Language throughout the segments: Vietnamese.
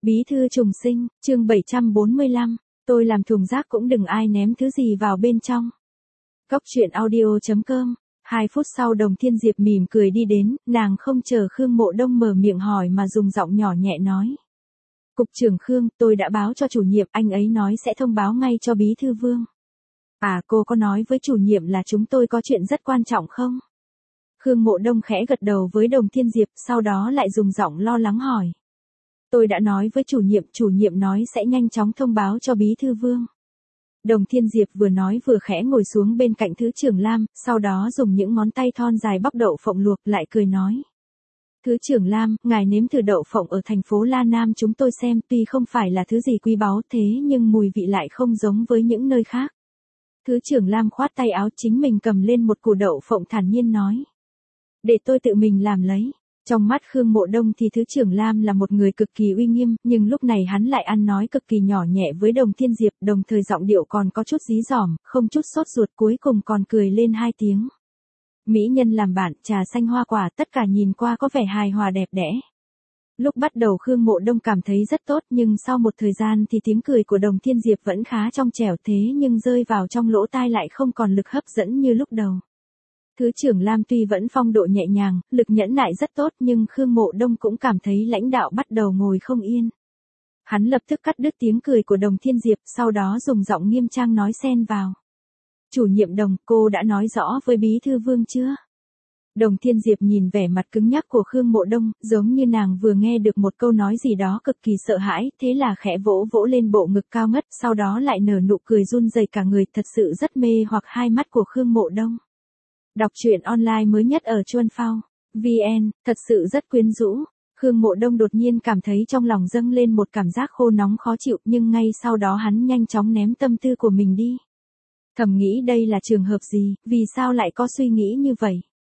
Bí thư trùng sinh, chương 745, tôi làm thùng rác cũng đừng ai ném thứ gì vào bên trong. Cóc truyện audio.com. 2 phút sau Đồng Thiên Diệp mỉm cười đi đến, nàng không chờ Khương Mộ Đông mở miệng hỏi mà dùng giọng nhỏ nhẹ nói. Cục trưởng Khương, tôi đã báo cho chủ nhiệm, anh ấy nói sẽ thông báo ngay cho Bí thư Vương. À, cô có nói với chủ nhiệm là chúng tôi có chuyện rất quan trọng không? Khương Mộ Đông khẽ gật đầu với Đồng Thiên Diệp, sau đó lại dùng giọng lo lắng hỏi. Tôi đã nói với chủ nhiệm nói sẽ nhanh chóng thông báo cho Bí thư Vương. Đồng Thiên Diệp vừa nói vừa khẽ ngồi xuống bên cạnh Thứ trưởng Lam, sau đó dùng những ngón tay thon dài bóc đậu phộng luộc lại cười nói. Thứ trưởng Lam, ngài nếm thử đậu phộng ở thành phố La Nam chúng tôi xem, tuy không phải là thứ gì quý báu thế nhưng mùi vị lại không giống với những nơi khác. Thứ trưởng Lam khoát tay áo chính mình cầm lên một củ đậu phộng thản nhiên nói. Để tôi tự mình làm lấy. Trong mắt Khương Mộ Đông thì Thứ trưởng Lam là một người cực kỳ uy nghiêm, nhưng lúc này hắn lại ăn nói cực kỳ nhỏ nhẹ với Đồng Thiên Diệp, đồng thời giọng điệu còn có chút dí dỏm, không chút sốt ruột, cuối cùng còn cười lên 2 tiếng. Mỹ nhân làm bạn, trà xanh hoa quả, tất cả nhìn qua có vẻ hài hòa đẹp đẽ. Lúc bắt đầu Khương Mộ Đông cảm thấy rất tốt, nhưng sau một thời gian thì tiếng cười của Đồng Thiên Diệp vẫn khá trong trẻo thế nhưng rơi vào trong lỗ tai lại không còn lực hấp dẫn như lúc đầu. Thứ trưởng Lam tuy vẫn phong độ nhẹ nhàng, lực nhẫn nại rất tốt nhưng Khương Mộ Đông cũng cảm thấy lãnh đạo bắt đầu ngồi không yên. Hắn lập tức cắt đứt tiếng cười của Đồng Thiên Diệp, sau đó dùng giọng nghiêm trang nói xen vào. Chủ nhiệm Đồng, cô đã nói rõ với Bí thư Vương chưa? Đồng Thiên Diệp nhìn vẻ mặt cứng nhắc của Khương Mộ Đông, giống như nàng vừa nghe được một câu nói gì đó cực kỳ sợ hãi, thế là khẽ vỗ vỗ lên bộ ngực cao ngất, sau đó lại nở nụ cười run rẩy cả người, thật sự rất mê hoặc hai mắt của Khương Mộ Đông. Đọc truyện online mới nhất ở Chuan Phao VN, thật sự rất quyến rũ. Khương Mộ Đông đột nhiên cảm thấy trong lòng dâng lên một cảm giác khô nóng khó chịu, nhưng ngay sau đó hắn nhanh chóng ném tâm tư của mình đi. Thầm nghĩ đây là trường hợp gì, vì sao lại có suy nghĩ như vậy?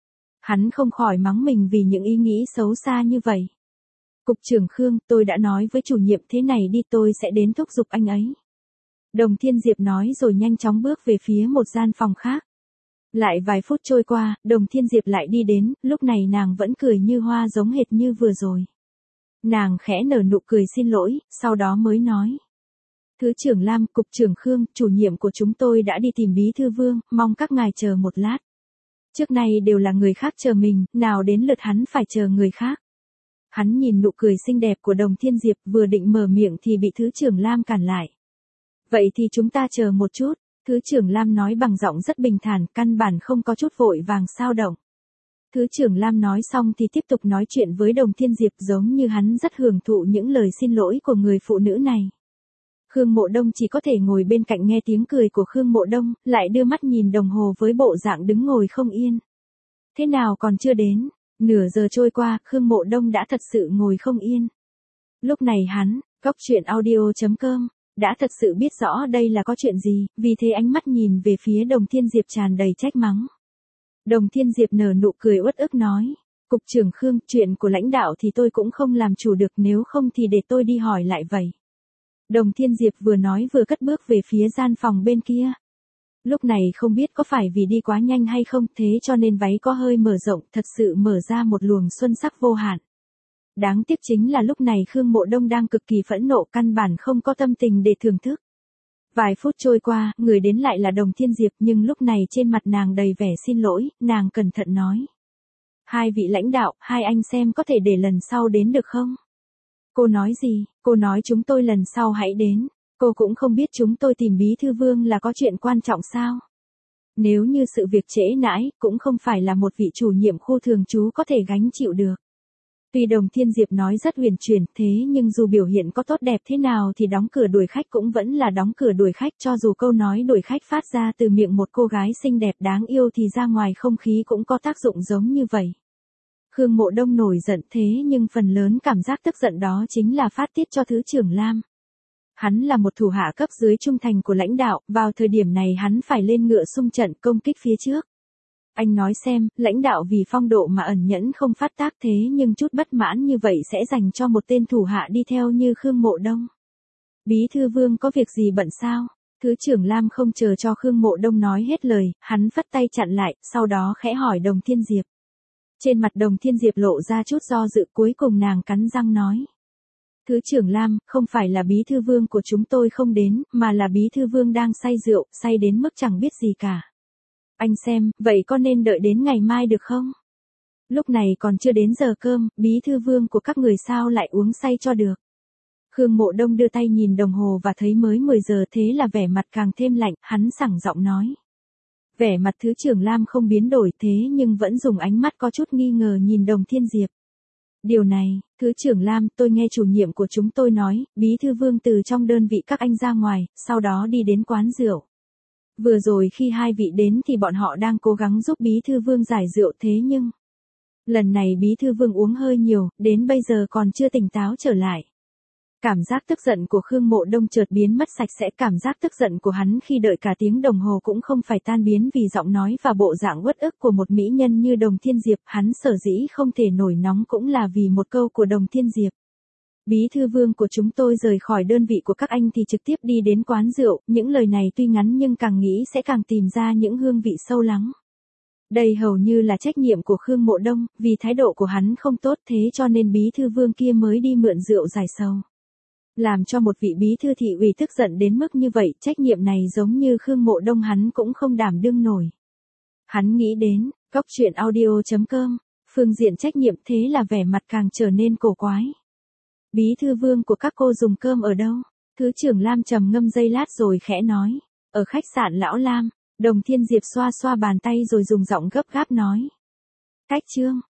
Hắn không khỏi mắng mình vì những ý nghĩ xấu xa như vậy. Cục trưởng Khương, tôi đã nói với chủ nhiệm thế này đi, tôi sẽ đến thúc giục anh ấy. Đồng Thiên Diệp nói rồi nhanh chóng bước về phía một gian phòng khác. Lại vài phút trôi qua, Đồng Thiên Diệp lại đi đến, lúc này nàng vẫn cười như hoa giống hệt như vừa rồi. Nàng khẽ nở nụ cười xin lỗi, sau đó mới nói. Thứ trưởng Lam, cục trưởng Khương, chủ nhiệm của chúng tôi đã đi tìm Bí thư Vương, mong các ngài chờ một lát. Trước nay đều là người khác chờ mình, nào đến lượt hắn phải chờ người khác. Hắn nhìn nụ cười xinh đẹp của Đồng Thiên Diệp vừa định mở miệng thì bị Thứ trưởng Lam cản lại. Vậy thì chúng ta chờ một chút. Thứ trưởng Lam nói bằng giọng rất bình thản, căn bản không có chút vội vàng sao động. Thứ trưởng Lam nói xong thì tiếp tục nói chuyện với Đồng Thiên Diệp giống như hắn rất hưởng thụ những lời xin lỗi của người phụ nữ này. Khương Mộ Đông chỉ có thể ngồi bên cạnh nghe tiếng cười của Khương Mộ Đông, lại đưa mắt nhìn đồng hồ với bộ dạng đứng ngồi không yên. Thế nào còn chưa đến? Nửa giờ trôi qua, Khương Mộ Đông đã thật sự ngồi không yên. Lúc này hắn, Cóc truyện audio.com, đã thật sự biết rõ đây là có chuyện gì, vì thế ánh mắt nhìn về phía Đồng Thiên Diệp tràn đầy trách mắng. Đồng Thiên Diệp nở nụ cười uất ức nói, Cục trưởng Khương, chuyện của lãnh đạo thì tôi cũng không làm chủ được, nếu không thì để tôi đi hỏi lại vậy. Đồng Thiên Diệp vừa nói vừa cất bước về phía gian phòng bên kia. Lúc này không biết có phải vì đi quá nhanh hay không, thế cho nên váy có hơi mở rộng, thật sự mở ra một luồng xuân sắc vô hạn. Đáng tiếc chính là lúc này Khương Mộ Đông đang cực kỳ phẫn nộ, căn bản không có tâm tình để thưởng thức. Vài phút trôi qua, người đến lại là Đồng Thiên Diệp, nhưng lúc này trên mặt nàng đầy vẻ xin lỗi, nàng cẩn thận nói. Hai vị lãnh đạo, hai anh xem có thể để lần sau đến được không? Cô nói gì? Cô nói chúng tôi lần sau hãy đến. Cô cũng không biết chúng tôi tìm Bí thư Vương là có chuyện quan trọng sao? Nếu như sự việc trễ nãi, cũng không phải là một vị chủ nhiệm khu thường trú có thể gánh chịu được. Tuy Đồng Thiên Diệp nói rất huyền chuyển, thế nhưng dù biểu hiện có tốt đẹp thế nào thì đóng cửa đuổi khách cũng vẫn là đóng cửa đuổi khách, cho dù câu nói đuổi khách phát ra từ miệng một cô gái xinh đẹp đáng yêu thì ra ngoài không khí cũng có tác dụng giống như vậy. Khương Mộ Đông nổi giận thế nhưng phần lớn cảm giác tức giận đó chính là phát tiết cho Thứ trưởng Lam. Hắn là một thủ hạ cấp dưới trung thành của lãnh đạo, vào thời điểm này hắn phải lên ngựa xung trận công kích phía trước. Anh nói xem, lãnh đạo vì phong độ mà ẩn nhẫn không phát tác thế nhưng chút bất mãn như vậy sẽ dành cho một tên thủ hạ đi theo như Khương Mộ Đông. Bí thư Vương có việc gì bận sao? Thứ trưởng Lam không chờ cho Khương Mộ Đông nói hết lời, hắn phất tay chặn lại, sau đó khẽ hỏi Đồng Thiên Diệp. Trên mặt Đồng Thiên Diệp lộ ra chút do dự, cuối cùng nàng cắn răng nói. Thứ trưởng Lam, không phải là bí thư vương của chúng tôi không đến, mà là bí thư vương đang say rượu, say đến mức chẳng biết gì cả. Anh xem, vậy có nên đợi đến ngày mai được không? Lúc này còn chưa đến giờ cơm, bí thư vương của các người sao lại uống say cho được. Khương Mộ Đông đưa tay nhìn đồng hồ và thấy mới 10 giờ, thế là vẻ mặt càng thêm lạnh, hắn sảng giọng nói. Vẻ mặt thứ trưởng Lam không biến đổi thế nhưng vẫn dùng ánh mắt có chút nghi ngờ nhìn Đồng Thiên Diệp. Điều này, thứ trưởng Lam, tôi nghe chủ nhiệm của chúng tôi nói, bí thư vương từ trong đơn vị các anh ra ngoài, sau đó đi đến quán rượu. Vừa rồi khi hai vị đến thì bọn họ đang cố gắng giúp bí thư vương giải rượu thế nhưng... Lần này bí thư vương uống hơi nhiều, đến bây giờ còn chưa tỉnh táo trở lại. Cảm giác tức giận của Khương Mộ Đông chợt biến mất sạch sẽ, cảm giác tức giận của hắn khi đợi cả tiếng đồng hồ cũng không phải tan biến vì giọng nói và bộ dạng uất ức của một mỹ nhân như Đồng Thiên Diệp, hắn sở dĩ không thể nổi nóng cũng là vì một câu của Đồng Thiên Diệp. Bí thư vương của chúng tôi rời khỏi đơn vị của các anh thì trực tiếp đi đến quán rượu, những lời này tuy ngắn nhưng càng nghĩ sẽ càng tìm ra những hương vị sâu lắng. Đây hầu như là trách nhiệm của Khương Mộ Đông, vì thái độ của hắn không tốt thế cho nên bí thư vương kia mới đi mượn rượu giải sầu. Làm cho một vị bí thư thị ủy tức giận đến mức như vậy, trách nhiệm này giống như Khương Mộ Đông hắn cũng không đảm đương nổi. Hắn nghĩ đến, cóc truyện audio.com, phương diện trách nhiệm thế là vẻ mặt càng trở nên cổ quái. Bí thư vương của các cô dùng cơm ở đâu? Thứ trưởng Lam trầm ngâm giây lát rồi khẽ nói, ở khách sạn Lão Lam. Đồng Thiên Diệp xoa xoa bàn tay rồi dùng giọng gấp gáp nói. Cách Trương,